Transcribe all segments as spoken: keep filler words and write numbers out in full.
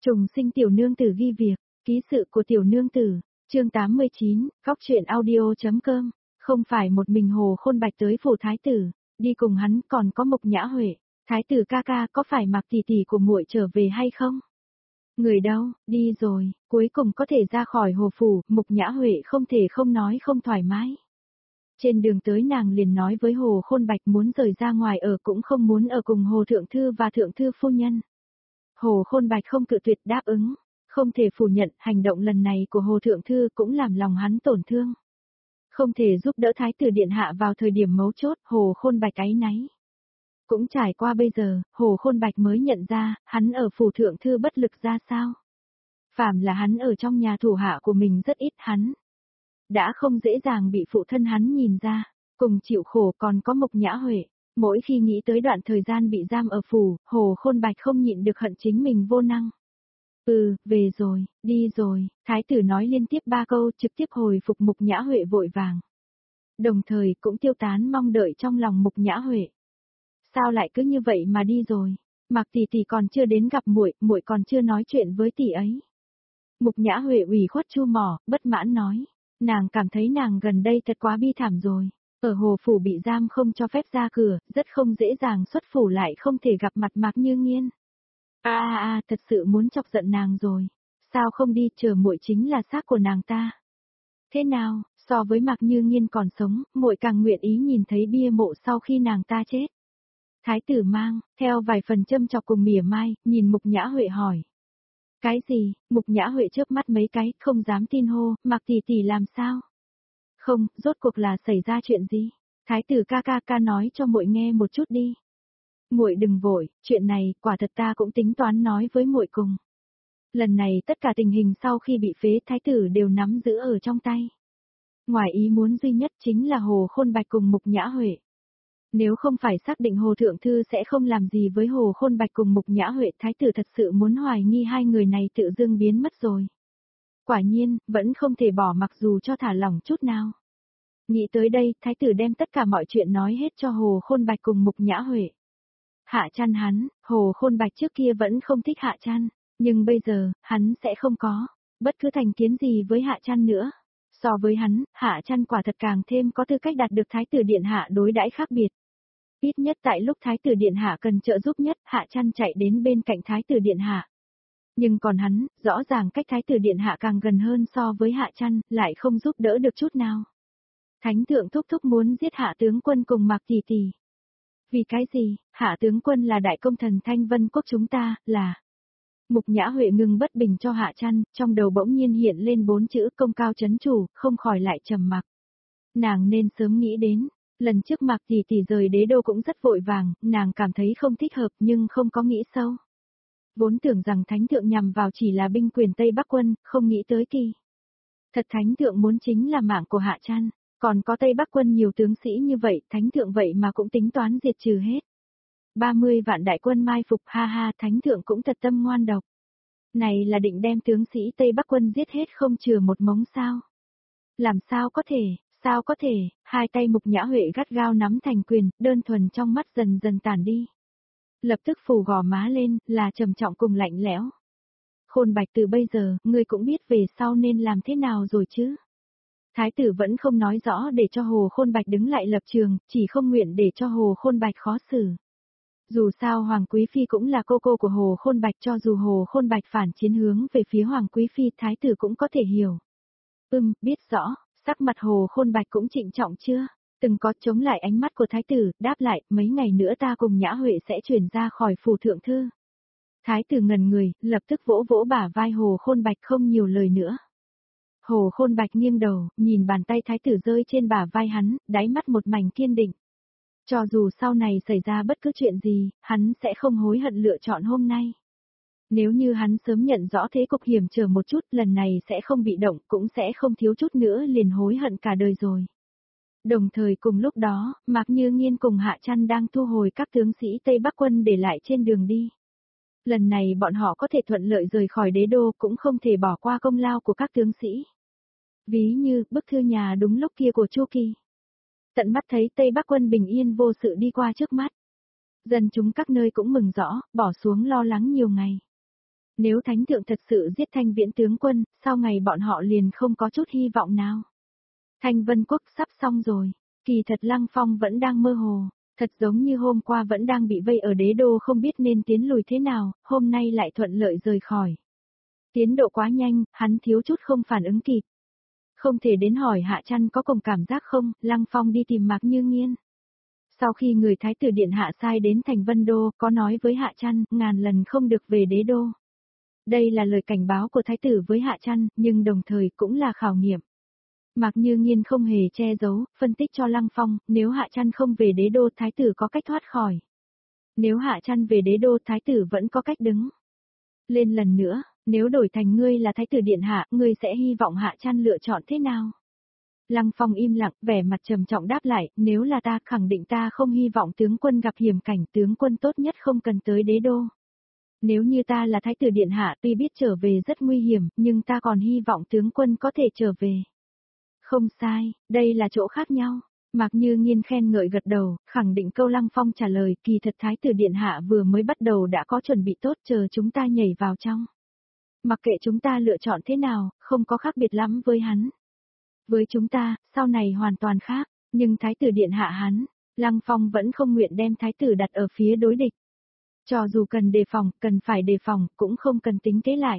Trùng sinh tiểu nương tử ghi việc, ký sự của tiểu nương tử, chương tám mươi chín, góc truyện audio.com, không phải một mình Hồ Khôn Bạch tới phủ thái tử, đi cùng hắn còn có Mục Nhã Huệ, thái tử ca ca có phải Mạc tỷ tỷ của muội trở về hay không? Người đâu, đi rồi, cuối cùng có thể ra khỏi hồ phủ, Mục Nhã Huệ không thể không nói không thoải mái. Trên đường tới nàng liền nói với Hồ Khôn Bạch muốn rời ra ngoài ở cũng không muốn ở cùng Hồ Thượng Thư và Thượng Thư Phu Nhân. Hồ Khôn Bạch không cự tuyệt đáp ứng, không thể phủ nhận hành động lần này của Hồ Thượng Thư cũng làm lòng hắn tổn thương. Không thể giúp đỡ Thái tử Điện Hạ vào thời điểm mấu chốt, Hồ Khôn Bạch áy náy. Cũng trải qua bây giờ, Hồ Khôn Bạch mới nhận ra, hắn ở phủ Thượng Thư bất lực ra sao. Phàm là hắn ở trong nhà thủ hạ của mình rất ít hắn. Đã không dễ dàng bị phụ thân hắn nhìn ra, cùng chịu khổ còn có Mục Nhã Huệ. Mỗi khi nghĩ tới đoạn thời gian bị giam ở phủ, Hồ Khôn Bạch không nhịn được hận chính mình vô năng. Ừ, về rồi, đi rồi, thái tử nói liên tiếp ba câu trực tiếp hồi phục Mục Nhã Huệ vội vàng. Đồng thời cũng tiêu tán mong đợi trong lòng Mục Nhã Huệ. Sao lại cứ như vậy mà đi rồi? Mạc tỷ tỷ còn chưa đến gặp muội, muội còn chưa nói chuyện với tỷ ấy. Mục Nhã Huệ ủy khuất chu mỏ, bất mãn nói, nàng cảm thấy nàng gần đây thật quá bi thảm rồi. Ở hồ phủ bị giam không cho phép ra cửa, rất không dễ dàng xuất phủ lại không thể gặp mặt Mạc Như Nghiên. A a a, thật sự muốn chọc giận nàng rồi. Sao không đi, chờ muội chính là xác của nàng ta. Thế nào, so với Mạc Như Nghiên còn sống, muội càng nguyện ý nhìn thấy bia mộ sau khi nàng ta chết. Thái tử mang, theo vài phần châm chọc cùng mỉa mai, nhìn Mục Nhã Huệ hỏi. Cái gì? Mục Nhã Huệ chớp mắt mấy cái, không dám tin hô, Mạc tỷ tỷ làm sao? Không, rốt cuộc là xảy ra chuyện gì? Thái tử ca ca ca nói cho muội nghe một chút đi. Muội đừng vội, chuyện này quả thật ta cũng tính toán nói với muội cùng. Lần này tất cả tình hình sau khi bị phế thái tử đều nắm giữ ở trong tay. Ngoài ý muốn duy nhất chính là Hồ Khôn Bạch cùng Mục Nhã Huệ. Nếu không phải xác định Hồ Thượng Thư sẽ không làm gì với Hồ Khôn Bạch cùng Mục Nhã Huệ, thái tử thật sự muốn hoài nghi hai người này tự dưng biến mất rồi. Quả nhiên, vẫn không thể bỏ mặc dù cho thả lỏng chút nào. Nghĩ tới đây, thái tử đem tất cả mọi chuyện nói hết cho Hồ Khôn Bạch cùng Mục Nhã Huệ. Hạ Chăn hắn, Hồ Khôn Bạch trước kia vẫn không thích Hạ Chăn, nhưng bây giờ, hắn sẽ không có bất cứ thành kiến gì với Hạ Chăn nữa. So với hắn, Hạ Chăn quả thật càng thêm có tư cách đạt được Thái tử Điện Hạ đối đãi khác biệt. Ít nhất tại lúc Thái tử Điện Hạ cần trợ giúp nhất, Hạ Chăn chạy đến bên cạnh Thái tử Điện Hạ. Nhưng còn hắn, rõ ràng cách Thái tử Điện Hạ càng gần hơn so với Hạ Chăn, lại không giúp đỡ được chút nào. Thánh thượng thúc thúc muốn giết Hạ tướng quân cùng Mạc tỷ tỷ. Vì cái gì? Hạ tướng quân là đại công thần Thanh Vân quốc chúng ta, là... Mục Nhã Huệ ngừng bất bình cho Hạ Chăn, trong đầu bỗng nhiên hiện lên bốn chữ công cao chấn chủ, không khỏi lại trầm mặc. Nàng nên sớm nghĩ đến, lần trước Mạc tỷ tỷ rời đế đô cũng rất vội vàng, nàng cảm thấy không thích hợp nhưng không có nghĩ sâu. Vốn tưởng rằng thánh thượng nhằm vào chỉ là binh quyền Tây Bắc quân, không nghĩ tới kỳ. Thật thánh thượng muốn chính là mạng của Hạ Chăn, còn có Tây Bắc quân nhiều tướng sĩ như vậy, thánh thượng vậy mà cũng tính toán diệt trừ hết. ba mươi vạn đại quân mai phục, ha ha, thánh thượng cũng thật tâm ngoan độc. Này là định đem tướng sĩ Tây Bắc quân giết hết không chừa một mống sao? Làm sao có thể, sao có thể, hai tay Mục Nhã Huệ gắt gao nắm thành quyền, đơn thuần trong mắt dần dần tàn đi. Lập tức phủ gò má lên, là trầm trọng cùng lạnh lẽo. Khôn Bạch, từ bây giờ, ngươi cũng biết về sau nên làm thế nào rồi chứ? Thái tử vẫn không nói rõ để cho Hồ Khôn Bạch đứng lại lập trường, chỉ không nguyện để cho Hồ Khôn Bạch khó xử. Dù sao Hoàng Quý Phi cũng là cô cô của Hồ Khôn Bạch, cho dù Hồ Khôn Bạch phản chiến hướng về phía Hoàng Quý Phi, thái tử cũng có thể hiểu. Ừm, biết rõ, sắc mặt Hồ Khôn Bạch cũng trịnh trọng chưa? Từng có chống lại ánh mắt của thái tử, đáp lại, mấy ngày nữa ta cùng Nhã Huệ sẽ chuyển ra khỏi phủ Thượng Thư. Thái tử ngần người, lập tức vỗ vỗ bả vai Hồ Khôn Bạch không nhiều lời nữa. Hồ Khôn Bạch nghiêng đầu, nhìn bàn tay thái tử rơi trên bả vai hắn, đáy mắt một mảnh kiên định. Cho dù sau này xảy ra bất cứ chuyện gì, hắn sẽ không hối hận lựa chọn hôm nay. Nếu như hắn sớm nhận rõ thế cục hiểm trở một chút, lần này sẽ không bị động, cũng sẽ không thiếu chút nữa liền hối hận cả đời rồi. Đồng thời cùng lúc đó, Mạc Như Nghiên cùng Hạ Chăn đang thu hồi các tướng sĩ Tây Bắc quân để lại trên đường đi. Lần này bọn họ có thể thuận lợi rời khỏi đế đô, cũng không thể bỏ qua công lao của các tướng sĩ. Ví như, bức thư nhà đúng lúc kia của Chu Kỳ. Tận mắt thấy Tây Bắc quân bình yên vô sự đi qua trước mắt. Dân chúng các nơi cũng mừng rõ, bỏ xuống lo lắng nhiều ngày. Nếu thánh thượng thật sự giết Thanh Viễn tướng quân, sau ngày bọn họ liền không có chút hy vọng nào. Thanh Vân Quốc sắp xong rồi, kỳ thật Lăng Phong vẫn đang mơ hồ, thật giống như hôm qua vẫn đang bị vây ở đế đô không biết nên tiến lùi thế nào, hôm nay lại thuận lợi rời khỏi. Tiến độ quá nhanh, hắn thiếu chút không phản ứng kịp. Không thể đến hỏi Hạ Trăn có cùng cảm giác không, Lăng Phong đi tìm Mạc Như Nghiên. Sau khi người Thái tử Điện Hạ sai đến thành Vân Đô, có nói với Hạ Trăn, ngàn lần không được về đế đô. Đây là lời cảnh báo của Thái tử với Hạ Trăn, nhưng đồng thời cũng là khảo nghiệm. Mạc Như Nghiên không hề che giấu, phân tích cho Lăng Phong, nếu Hạ Trăn không về đế đô Thái tử có cách thoát khỏi. Nếu Hạ Trăn về đế đô Thái tử vẫn có cách đứng. Lên lần nữa, nếu đổi thành ngươi là Thái tử Điện Hạ, ngươi sẽ hy vọng Hạ Trăn lựa chọn thế nào? Lăng Phong im lặng, vẻ mặt trầm trọng đáp lại, nếu là ta khẳng định ta không hy vọng tướng quân gặp hiểm cảnh, tướng quân tốt nhất không cần tới đế đô. Nếu như ta là Thái tử Điện Hạ tuy biết trở về rất nguy hiểm, nhưng ta còn hy vọng tướng quân có thể trở về. Không sai, đây là chỗ khác nhau. Mạc Như Nghiên khen ngợi gật đầu, khẳng định câu Lăng Phong trả lời, kỳ thật Thái tử Điện Hạ vừa mới bắt đầu đã có chuẩn bị tốt chờ chúng ta nhảy vào trong. Mặc kệ chúng ta lựa chọn thế nào, không có khác biệt lắm với hắn. Với chúng ta, sau này hoàn toàn khác, nhưng Thái tử Điện Hạ hắn, Lăng Phong vẫn không nguyện đem Thái tử đặt ở phía đối địch. Cho dù cần đề phòng, cần phải đề phòng, cũng không cần tính kế lại.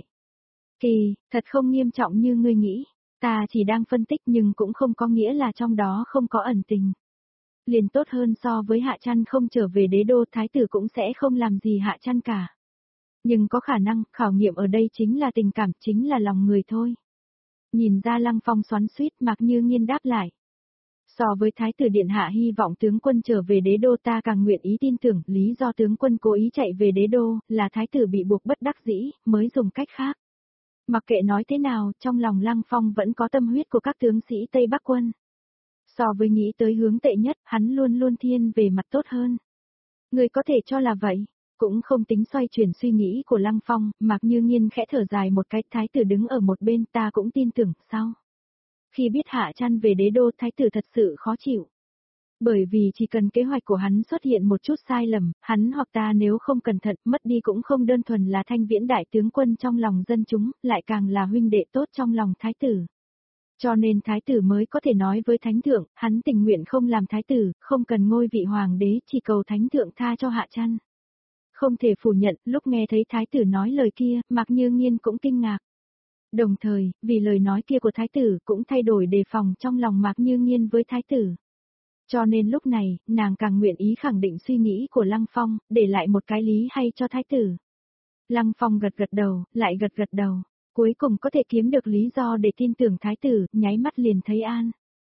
Kỳ, thật không nghiêm trọng như ngươi nghĩ. Ta chỉ đang phân tích nhưng cũng không có nghĩa là trong đó không có ẩn tình. Liền tốt hơn so với Hạ Trăn không trở về đế đô Thái tử cũng sẽ không làm gì Hạ Trăn cả. Nhưng có khả năng, khảo nghiệm ở đây chính là tình cảm, chính là lòng người thôi. Nhìn ra Lăng Phong xoắn xuýt, Mạc Như Nghiên đáp lại. So với Thái tử Điện Hạ hy vọng tướng quân trở về đế đô ta càng nguyện ý tin tưởng lý do tướng quân cố ý chạy về đế đô là Thái tử bị buộc bất đắc dĩ, mới dùng cách khác. Mặc kệ nói thế nào, trong lòng Lăng Phong vẫn có tâm huyết của các tướng sĩ Tây Bắc quân. So với nghĩ tới hướng tệ nhất, hắn luôn luôn thiên về mặt tốt hơn. Người có thể cho là vậy, cũng không tính xoay chuyển suy nghĩ của Lăng Phong, Mạc Như Nghiên khẽ thở dài một cái, Thái tử đứng ở một bên ta cũng tin tưởng, sao? Khi biết Hạ Trăn về đế đô Thái tử thật sự khó chịu. Bởi vì chỉ cần kế hoạch của hắn xuất hiện một chút sai lầm, hắn hoặc ta nếu không cẩn thận mất đi cũng không đơn thuần là Thanh Viễn đại tướng quân trong lòng dân chúng, lại càng là huynh đệ tốt trong lòng Thái tử. Cho nên Thái tử mới có thể nói với Thánh Thượng, hắn tình nguyện không làm Thái tử, không cần ngôi vị hoàng đế, chỉ cầu Thánh Thượng tha cho Hạ Trăn. Không thể phủ nhận, lúc nghe thấy Thái tử nói lời kia, Mạc Như Nghiên cũng kinh ngạc. Đồng thời, vì lời nói kia của Thái tử cũng thay đổi đề phòng trong lòng Mạc Như Nghiên với Thái tử. Cho nên lúc này, nàng càng nguyện ý khẳng định suy nghĩ của Lăng Phong, để lại một cái lý hay cho Thái tử. Lăng Phong gật gật đầu, lại gật gật đầu, cuối cùng có thể kiếm được lý do để tin tưởng Thái tử, nháy mắt liền thấy an.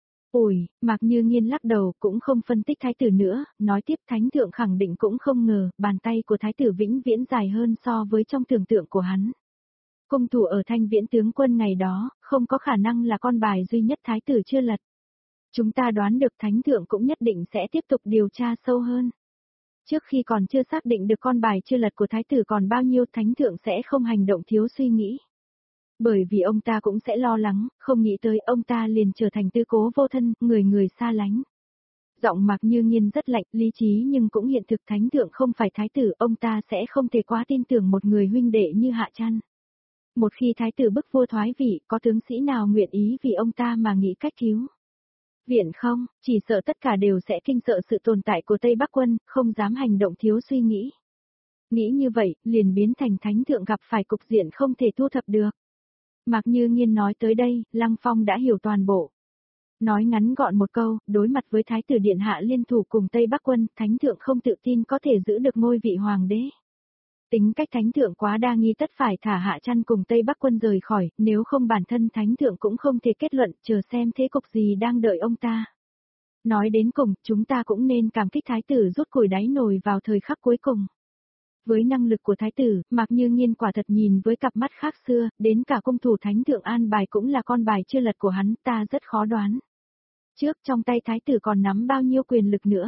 Ủi, Mạc Như Nghiên lắc đầu cũng không phân tích Thái tử nữa, nói tiếp Thánh Thượng khẳng định cũng không ngờ, bàn tay của Thái tử vĩnh viễn dài hơn so với trong tưởng tượng của hắn. Cung thủ ở Thanh Viễn tướng quân ngày đó, không có khả năng là con bài duy nhất Thái tử chưa lật. Chúng ta đoán được Thánh Thượng cũng nhất định sẽ tiếp tục điều tra sâu hơn. Trước khi còn chưa xác định được con bài chưa lật của Thái tử còn bao nhiêu Thánh Thượng sẽ không hành động thiếu suy nghĩ. Bởi vì ông ta cũng sẽ lo lắng, không nghĩ tới ông ta liền trở thành tư cố vô thân, người người xa lánh. Giọng Mạc Như Nghiên rất lạnh, lý trí nhưng cũng hiện thực Thánh Thượng không phải Thái tử, ông ta sẽ không thể quá tin tưởng một người huynh đệ như Hạ Trăn. Một khi Thái tử bức vua thoái vị, có tướng sĩ nào nguyện ý vì ông ta mà nghĩ cách cứu? Viện không, chỉ sợ tất cả đều sẽ kinh sợ sự tồn tại của Tây Bắc quân, không dám hành động thiếu suy nghĩ. Nghĩ như vậy, liền biến thành Thánh Thượng gặp phải cục diện không thể thu thập được. Mạc Như Nghiên nói tới đây, Lăng Phong đã hiểu toàn bộ. Nói ngắn gọn một câu, đối mặt với Thái tử Điện Hạ liên thủ cùng Tây Bắc quân, Thánh Thượng không tự tin có thể giữ được ngôi vị hoàng đế. Tính cách Thánh Thượng quá đa nghi tất phải thả Hạ Trăn cùng Tây Bắc quân rời khỏi, nếu không bản thân Thánh Thượng cũng không thể kết luận, chờ xem thế cục gì đang đợi ông ta. Nói đến cùng, chúng ta cũng nên cảm kích Thái tử rút củi đáy nồi vào thời khắc cuối cùng. Với năng lực của Thái tử, Mạc Như Nghiên quả thật nhìn với cặp mắt khác xưa, đến cả cung thủ Thánh Thượng an bài cũng là con bài chưa lật của hắn, ta rất khó đoán. Trước trong tay Thái tử còn nắm bao nhiêu quyền lực nữa?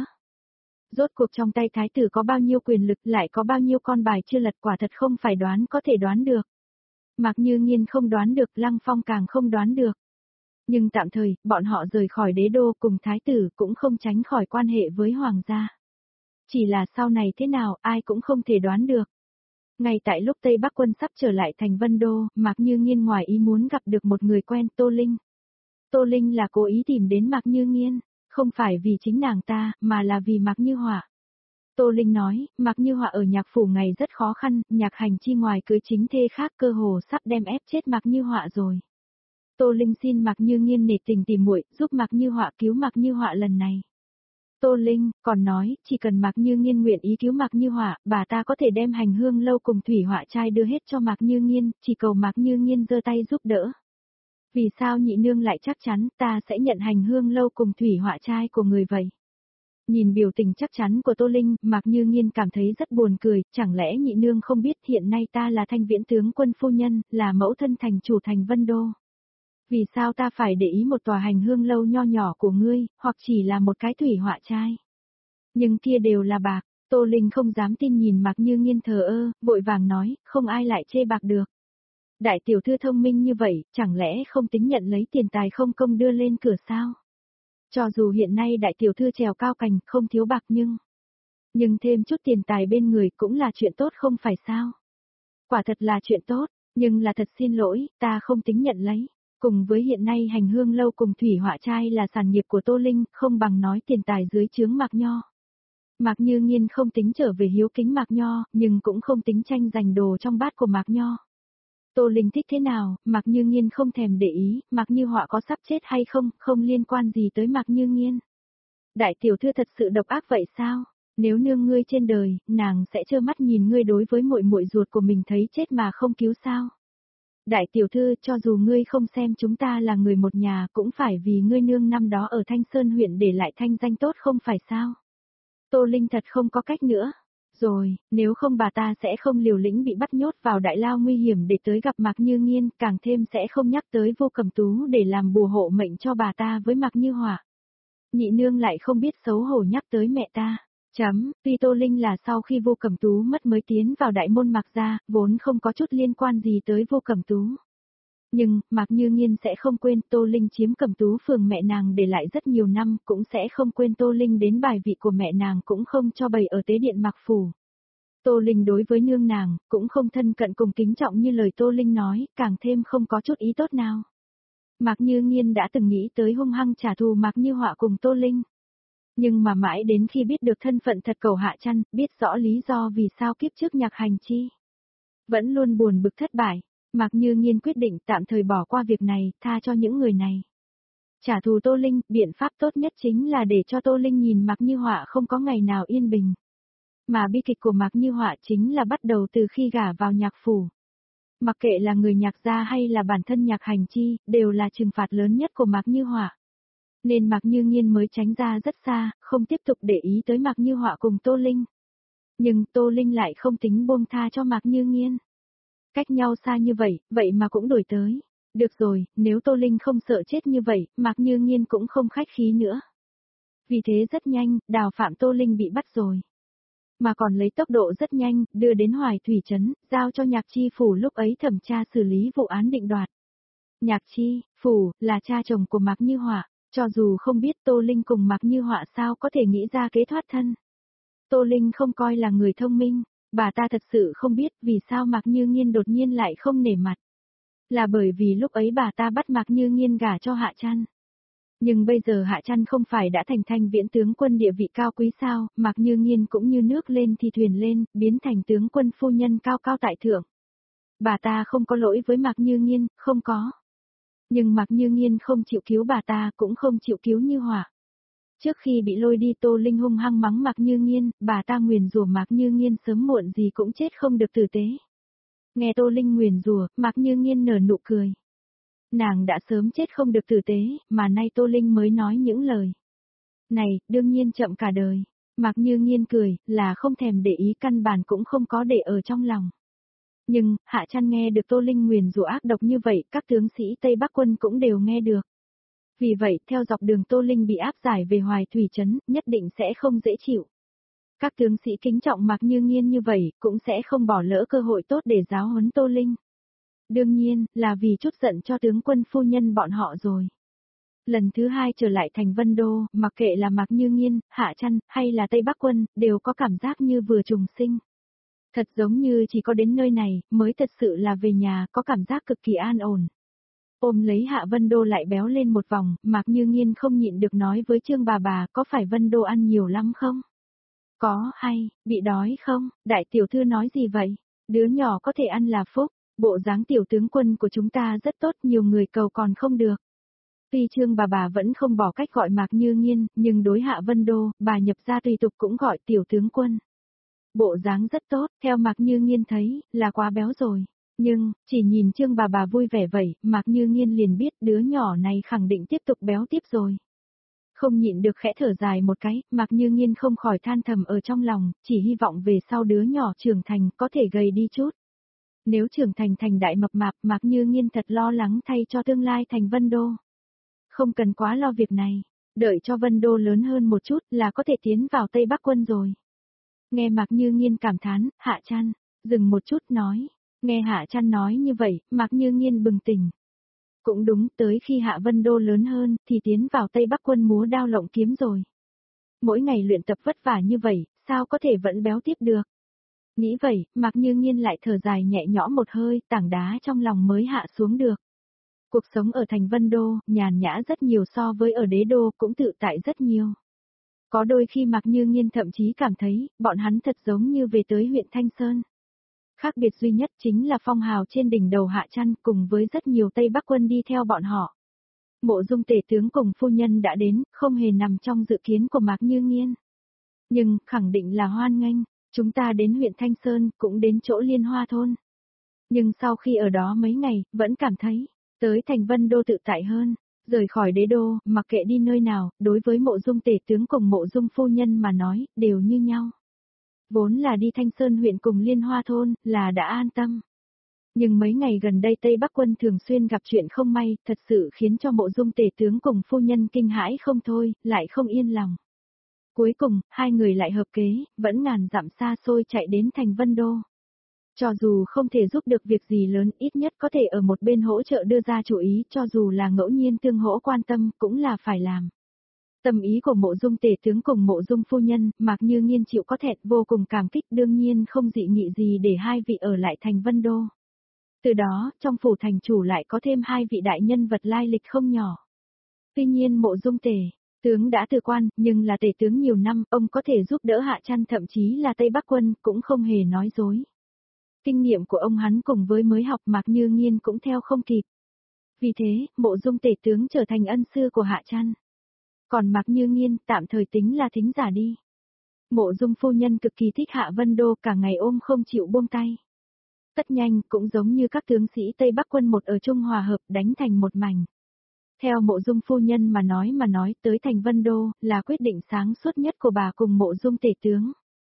Rốt cuộc trong tay Thái tử có bao nhiêu quyền lực lại có bao nhiêu con bài chưa lật quả thật không phải đoán có thể đoán được. Mạc Như Nghiên không đoán được, Lăng Phong càng không đoán được. Nhưng tạm thời, bọn họ rời khỏi đế đô cùng Thái tử cũng không tránh khỏi quan hệ với Hoàng gia. Chỉ là sau này thế nào ai cũng không thể đoán được. Ngay tại lúc Tây Bắc quân sắp trở lại thành Vân Đô, Mạc Như Nghiên ngoài ý muốn gặp được một người quen, Tô Linh. Tô Linh là cố ý tìm đến Mạc Như Nghiên, không phải vì chính nàng ta, mà là vì Mạc Như Họa. Tô Linh nói, Mạc Như Họa ở nhạc phủ ngày rất khó khăn, nhạc hành chi ngoài cưới chính thê khác cơ hồ sắp đem ép chết Mạc Như Họa rồi. Tô Linh xin Mạc Như Nghiên nể tình tìm muội, giúp Mạc Như Họa cứu Mạc Như Họa lần này. Tô Linh còn nói, chỉ cần Mạc Như Nghiên nguyện ý cứu Mạc Như Họa, bà ta có thể đem hành hương lâu cùng thủy họa trai đưa hết cho Mạc Như Nghiên, chỉ cầu Mạc Như Nghiên giơ tay giúp đỡ. Vì sao nhị nương lại chắc chắn ta sẽ nhận hành hương lâu cùng thủy họa trai của người vậy? Nhìn biểu tình chắc chắn của Tô Linh, Mạc Như Nghiên cảm thấy rất buồn cười, chẳng lẽ nhị nương không biết hiện nay ta là Thanh Viễn tướng quân phu nhân, là mẫu thân thành chủ thành Vân Đô. Vì sao ta phải để ý một tòa hành hương lâu nho nhỏ của ngươi, hoặc chỉ là một cái thủy họa trai? Nhưng kia đều là bạc, Tô Linh không dám tin nhìn Mạc Như Nghiên thờ ơ, vội vàng nói, không ai lại chê bạc được. Đại tiểu thư thông minh như vậy, chẳng lẽ không tính nhận lấy tiền tài không công đưa lên cửa sao? Cho dù hiện nay đại tiểu thư trèo cao cành, không thiếu bạc nhưng... Nhưng thêm chút tiền tài bên người cũng là chuyện tốt không phải sao? Quả thật là chuyện tốt, nhưng là thật xin lỗi, ta không tính nhận lấy. Cùng với hiện nay hành hương lâu cùng thủy họa trai là sản nghiệp của Tô Linh, không bằng nói tiền tài dưới chướng Mạc Nho. Mạc Như Nghiên không tính trở về hiếu kính Mạc Nho, nhưng cũng không tính tranh giành đồ trong bát của Mạc Nho. Tô Linh thích thế nào, Mạc Như Nghiên không thèm để ý, Mạc Như Họa có sắp chết hay không, không liên quan gì tới Mạc Như Nghiên. Đại tiểu thư thật sự độc ác vậy sao? Nếu nương ngươi trên đời, nàng sẽ trơ mắt nhìn ngươi đối với muội muội ruột của mình thấy chết mà không cứu sao? Đại tiểu thư, cho dù ngươi không xem chúng ta là người một nhà, cũng phải vì ngươi nương năm đó ở Thanh Sơn huyện để lại thanh danh tốt không phải sao? Tô Linh thật không có cách nữa. Rồi, nếu không bà ta sẽ không liều lĩnh bị bắt nhốt vào đại lao nguy hiểm để tới gặp Mạc Như Nghiên, càng thêm sẽ không nhắc tới Vô Cẩm Tú để làm bùa hộ mệnh cho bà ta với Mạc Như Họa. Nhị nương lại không biết xấu hổ nhắc tới mẹ ta. Chấm, tuy Tô Linh là sau khi Vô Cẩm Tú mất mới tiến vào đại môn Mạc gia, vốn không có chút liên quan gì tới Vô Cẩm Tú. Nhưng, Mạc Như Nghiên sẽ không quên Tô Linh chiếm Cẩm Tú phường mẹ nàng để lại rất nhiều năm, cũng sẽ không quên Tô Linh đến bài vị của mẹ nàng cũng không cho bày ở tế điện Mạc Phủ. Tô Linh đối với nương nàng, cũng không thân cận cùng kính trọng như lời Tô Linh nói, càng thêm không có chút ý tốt nào. Mạc Như Nghiên đã từng nghĩ tới hung hăng trả thù Mạc Như Họa cùng Tô Linh. Nhưng mà mãi đến khi biết được thân phận thật Cầu Hạ Chăn, biết rõ lý do vì sao kiếp trước nhạc hành chi. Vẫn luôn buồn bực thất bại, Mạc Như Nghiên quyết định tạm thời bỏ qua việc này, tha cho những người này. Trả thù Tô Linh, biện pháp tốt nhất chính là để cho Tô Linh nhìn Mạc Như Họa không có ngày nào yên bình. Mà bi kịch của Mạc Như Họa chính là bắt đầu từ khi gả vào nhạc phủ. Mặc kệ là người nhạc gia hay là bản thân nhạc hành chi, đều là trừng phạt lớn nhất của Mạc Như Họa. Nên Mạc Như Nghiên mới tránh ra rất xa, không tiếp tục để ý tới Mạc Như Họa cùng Tô Linh. Nhưng Tô Linh lại không tính buông tha cho Mạc Như Nghiên. Cách nhau xa như vậy, vậy mà cũng đổi tới. Được rồi, nếu Tô Linh không sợ chết như vậy, Mạc Như Nghiên cũng không khách khí nữa. Vì thế rất nhanh, đào phạm Tô Linh bị bắt rồi. Mà còn lấy tốc độ rất nhanh, đưa đến Hoài Thủy Trấn, giao cho Nhạc Chi Phủ lúc ấy thẩm tra xử lý vụ án định đoạt. Nhạc Chi, Phủ, là cha chồng của Mạc Như Họa, cho dù không biết Tô Linh cùng Mạc Như Họa sao có thể nghĩ ra kế thoát thân. Tô Linh không coi là người thông minh, bà ta thật sự không biết vì sao Mạc Như Nghiên đột nhiên lại không nể mặt. Là bởi vì lúc ấy bà ta bắt Mạc Như Nghiên gả cho Hạ Chăn. Nhưng bây giờ Hạ Chăn không phải đã thành Thanh Viễn tướng quân địa vị cao quý sao, Mạc Như Nghiên cũng như nước lên thì thuyền lên, biến thành tướng quân phu nhân cao cao tại thượng. Bà ta không có lỗi với Mạc Như Nghiên, không có. Nhưng Mạc Như Nghiên không chịu cứu bà ta, cũng không chịu cứu Như Họa. Trước khi bị lôi đi Tô Linh hung hăng mắng Mạc Như Nghiên, bà ta nguyền rủa Mạc Như Nghiên sớm muộn gì cũng chết không được tử tế. Nghe Tô Linh nguyền rủa, Mạc Như Nghiên nở nụ cười. Nàng đã sớm chết không được tử tế, mà nay Tô Linh mới nói những lời này, đương nhiên chậm cả đời. Mạc Như Nghiên cười, là không thèm để ý, căn bản cũng không có để ở trong lòng. Nhưng, Hạ Chăn nghe được Tô Linh nguyền rủa ác độc như vậy, các tướng sĩ Tây Bắc quân cũng đều nghe được. Vì vậy, theo dọc đường Tô Linh bị áp giải về Hoài Thủy Trấn, nhất định sẽ không dễ chịu. Các tướng sĩ kính trọng Mạc Như Nghiên như vậy, cũng sẽ không bỏ lỡ cơ hội tốt để giáo huấn Tô Linh. Đương nhiên, là vì chút giận cho tướng quân phu nhân bọn họ rồi. Lần thứ hai trở lại thành Vân Đô, mặc kệ là Mạc Như Nghiên, Hạ Chăn, hay là Tây Bắc quân, đều có cảm giác như vừa trùng sinh. Thật giống như chỉ có đến nơi này, mới thật sự là về nhà, có cảm giác cực kỳ an ổn. Ôm lấy Hạ Vân Đô lại béo lên một vòng, Mạc Như Nghiên không nhịn được nói với Trương bà bà, có phải Vân Đô ăn nhiều lắm không? Có, hay, bị đói không? Đại tiểu thư nói gì vậy? Đứa nhỏ có thể ăn là phúc, bộ dáng tiểu tướng quân của chúng ta rất tốt, nhiều người cầu còn không được. Tuy Trương bà bà vẫn không bỏ cách gọi Mạc Như Nghiên, nhưng đối Hạ Vân Đô, bà nhập gia tùy tục cũng gọi tiểu tướng quân. Bộ dáng rất tốt, theo Mạc Như Nghiên thấy, là quá béo rồi. Nhưng, chỉ nhìn Trương bà bà vui vẻ vậy, Mạc Như Nghiên liền biết đứa nhỏ này khẳng định tiếp tục béo tiếp rồi. Không nhịn được khẽ thở dài một cái, Mạc Như Nghiên không khỏi than thầm ở trong lòng, chỉ hy vọng về sau đứa nhỏ trưởng thành có thể gầy đi chút. Nếu trưởng thành thành đại mập mạp, Mạc Như Nghiên thật lo lắng thay cho tương lai thành Vân Đô. Không cần quá lo việc này, đợi cho Vân Đô lớn hơn một chút là có thể tiến vào Tây Bắc quân rồi. Nghe Mạc Như Nghiên cảm thán, Hạ Trăn, dừng một chút nói. Nghe Hạ Trăn nói như vậy, Mạc Như Nghiên bừng tỉnh. Cũng đúng, tới khi Hạ Vân Đô lớn hơn, thì tiến vào Tây Bắc quân múa đao lộng kiếm rồi. Mỗi ngày luyện tập vất vả như vậy, sao có thể vẫn béo tiếp được? Nghĩ vậy, Mạc Như Nghiên lại thở dài nhẹ nhõm một hơi, tảng đá trong lòng mới hạ xuống được. Cuộc sống ở thành Vân Đô, nhàn nhã rất nhiều so với ở đế đô, cũng tự tại rất nhiều. Có đôi khi Mạc Như Nghiên thậm chí cảm thấy, bọn hắn thật giống như về tới huyện Thanh Sơn. Khác biệt duy nhất chính là phong hào trên đỉnh đầu Hạ Trăn cùng với rất nhiều Tây Bắc quân đi theo bọn họ. Mộ Dung tể tướng cùng phu nhân đã đến, không hề nằm trong dự kiến của Mạc Như Nghiên. Nhưng, khẳng định là hoan nghênh, chúng ta đến huyện Thanh Sơn, cũng đến chỗ Liên Hoa thôn. Nhưng sau khi ở đó mấy ngày, vẫn cảm thấy, tới thành Vân Đô tự tại hơn, rời khỏi đế đô, mặc kệ đi nơi nào, đối với Mộ Dung tể tướng cùng Mộ Dung phu nhân mà nói, đều như nhau. Vốn là đi Thanh Sơn huyện cùng Liên Hoa thôn, là đã an tâm. Nhưng mấy ngày gần đây Tây Bắc quân thường xuyên gặp chuyện không may, thật sự khiến cho Mộ Dung tể tướng cùng phu nhân kinh hãi không thôi, lại không yên lòng. Cuối cùng, hai người lại hợp kế, vẫn ngàn dặm xa xôi chạy đến thành Vân Đô. Cho dù không thể giúp được việc gì lớn, ít nhất có thể ở một bên hỗ trợ đưa ra chủ ý, cho dù là ngẫu nhiên tương hỗ quan tâm, cũng là phải làm. Tâm ý của Mộ Dung tể tướng cùng Mộ Dung phu nhân, Mạc Như Nghiên chịu có thẹn, vô cùng cảm kích, đương nhiên không dị nghị gì để hai vị ở lại thành Vân Đô. Từ đó, trong phủ thành chủ lại có thêm hai vị đại nhân vật lai lịch không nhỏ. Tuy nhiên Mộ Dung tể tướng đã từ quan, nhưng là tể tướng nhiều năm, ông có thể giúp đỡ Hạ Trăn thậm chí là Tây Bắc quân, cũng không hề nói dối. Kinh nghiệm của ông hắn cùng với mới học Mạc Như Nghiên cũng theo không kịp. Vì thế, Mộ Dung tể tướng trở thành ân sư của Hạ Trăn. Còn Mạc Như Nghiên tạm thời tính là thính giả đi. Mộ Dung phu nhân cực kỳ thích Hạ Vân Đô, cả ngày ôm không chịu buông tay. Tất nhanh, cũng giống như các tướng sĩ Tây Bắc quân một ở Trung Hòa hợp đánh thành một mảnh. Theo Mộ Dung phu nhân mà nói mà nói tới thành Vân Đô, là quyết định sáng suốt nhất của bà cùng Mộ Dung tể tướng.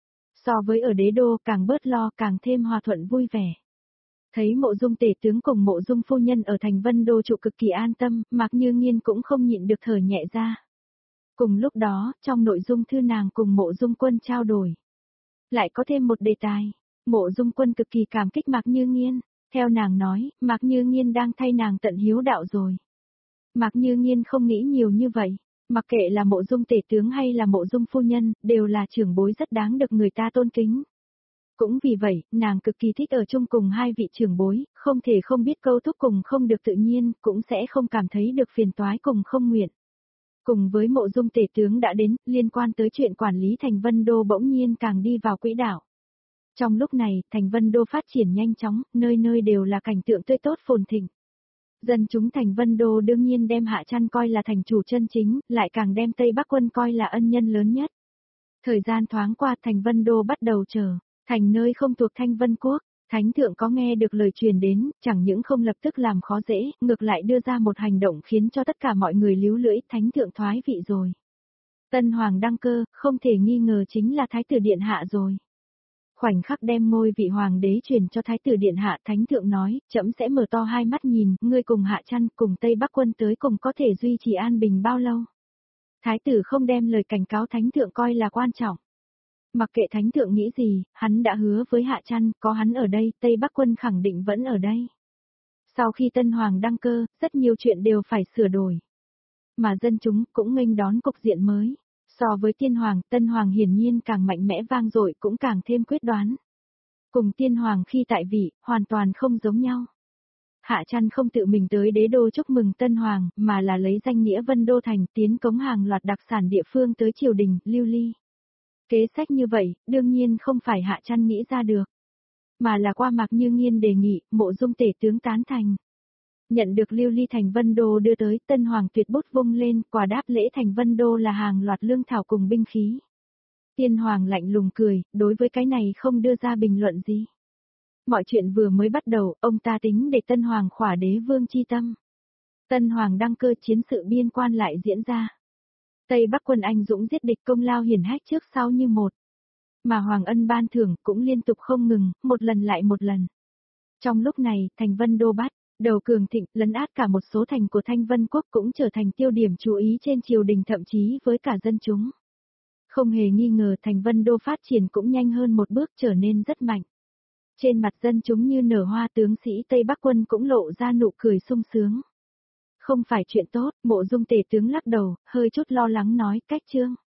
So với ở đế đô càng bớt lo càng thêm hòa thuận vui vẻ. Thấy Mộ Dung tể tướng cùng Mộ Dung phu nhân ở thành Vân Đô trụ cực kỳ an tâm, Mạc Như Nghiên cũng không nhịn được thở nhẹ ra. Cùng lúc đó, trong nội dung thư nàng cùng Mộ Dung Quân trao đổi, lại có thêm một đề tài. Mộ Dung Quân cực kỳ cảm kích Mạc Như Nghiên, theo nàng nói, Mạc Như Nghiên đang thay nàng tận hiếu đạo rồi. Mạc Như Nghiên không nghĩ nhiều như vậy, mặc kệ là Mộ Dung tể tướng hay là Mộ Dung phu nhân, đều là trưởng bối rất đáng được người ta tôn kính. Cũng vì vậy, nàng cực kỳ thích ở chung cùng hai vị trưởng bối, không thể không biết câu thúc cùng không được tự nhiên, cũng sẽ không cảm thấy được phiền toái cùng không nguyện. Cùng với Mộ Dung tể tướng đã đến, liên quan tới chuyện quản lý thành Vân Đô bỗng nhiên càng đi vào quỹ đạo. Trong lúc này, thành Vân Đô phát triển nhanh chóng, nơi nơi đều là cảnh tượng tươi tốt phồn thịnh. Dân chúng thành Vân Đô đương nhiên đem Hạ Trăn coi là thành chủ chân chính, lại càng đem Tây Bắc quân coi là ân nhân lớn nhất. Thời gian thoáng qua, thành Vân Đô bắt đầu trở thành nơi không thuộc Thanh Vân Quốc. Thánh thượng có nghe được lời truyền đến, chẳng những không lập tức làm khó dễ, ngược lại đưa ra một hành động khiến cho tất cả mọi người líu lưỡi, thánh thượng thoái vị rồi. Tân hoàng đăng cơ, không thể nghi ngờ chính là thái tử điện hạ rồi. Khoảnh khắc đem ngôi vị hoàng đế truyền cho thái tử điện hạ, thánh thượng nói, trẫm sẽ mở to hai mắt nhìn, ngươi cùng Hạ Trăn, cùng Tây Bắc quân tới cùng có thể duy trì an bình bao lâu. Thái tử không đem lời cảnh cáo thánh thượng coi là quan trọng. Mặc kệ thánh thượng nghĩ gì, hắn đã hứa với Hạ Trăn, có hắn ở đây, Tây Bắc quân khẳng định vẫn ở đây. Sau khi tân hoàng đăng cơ, rất nhiều chuyện đều phải sửa đổi. Mà dân chúng cũng nghênh đón cục diện mới. So với tiên hoàng, tân hoàng hiển nhiên càng mạnh mẽ vang dội cũng càng thêm quyết đoán. Cùng tiên hoàng khi tại vị, hoàn toàn không giống nhau. Hạ Trăn không tự mình tới đế đô chúc mừng tân hoàng, mà là lấy danh nghĩa Vân Đô Thành tiến cống hàng loạt đặc sản địa phương tới triều đình, lưu ly. Kế sách như vậy, đương nhiên không phải Hạ Trăn nghĩ ra được, mà là qua Mạc Như Nghiên đề nghị, Mộ Dung tể tướng tán thành. Nhận được lưu ly thành Vân Đô đưa tới, tân hoàng tuyệt bút vung lên, quà đáp lễ thành Vân Đô là hàng loạt lương thảo cùng binh khí. Tiên hoàng lạnh lùng cười, đối với cái này không đưa ra bình luận gì. Mọi chuyện vừa mới bắt đầu, ông ta tính để tân hoàng khỏa đế vương chi tâm. Tân hoàng đăng cơ, chiến sự biên quan lại diễn ra. Tây Bắc quân anh dũng giết địch, công lao hiển hách trước sau như một. Mà hoàng ân ban thưởng cũng liên tục không ngừng, một lần lại một lần. Trong lúc này, thành Vân Đô bắt đầu cường thịnh, lấn át cả một số thành của Thanh Vân Quốc, cũng trở thành tiêu điểm chú ý trên triều đình, thậm chí với cả dân chúng. Không hề nghi ngờ, thành Vân Đô phát triển cũng nhanh hơn một bước, trở nên rất mạnh. Trên mặt dân chúng như nở hoa, tướng sĩ Tây Bắc quân cũng lộ ra nụ cười sung sướng. Không phải chuyện tốt, Mộ Dung tể tướng lắc đầu, hơi chút lo lắng nói, cách trương.